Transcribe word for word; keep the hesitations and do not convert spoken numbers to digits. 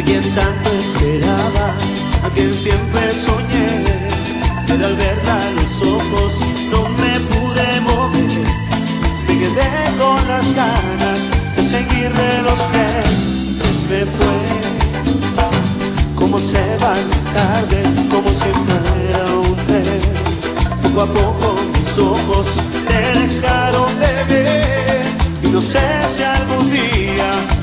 quien tanto esperaba, a quien siempre soñé, pero al verla a los ojos no me pude mover. Me quedé con las ganas de seguirle los pies. Se me fue, como se va la tarde, como si fuera un tren. Poco a poco mis ojos te dejaron de ver, y no sé si algún día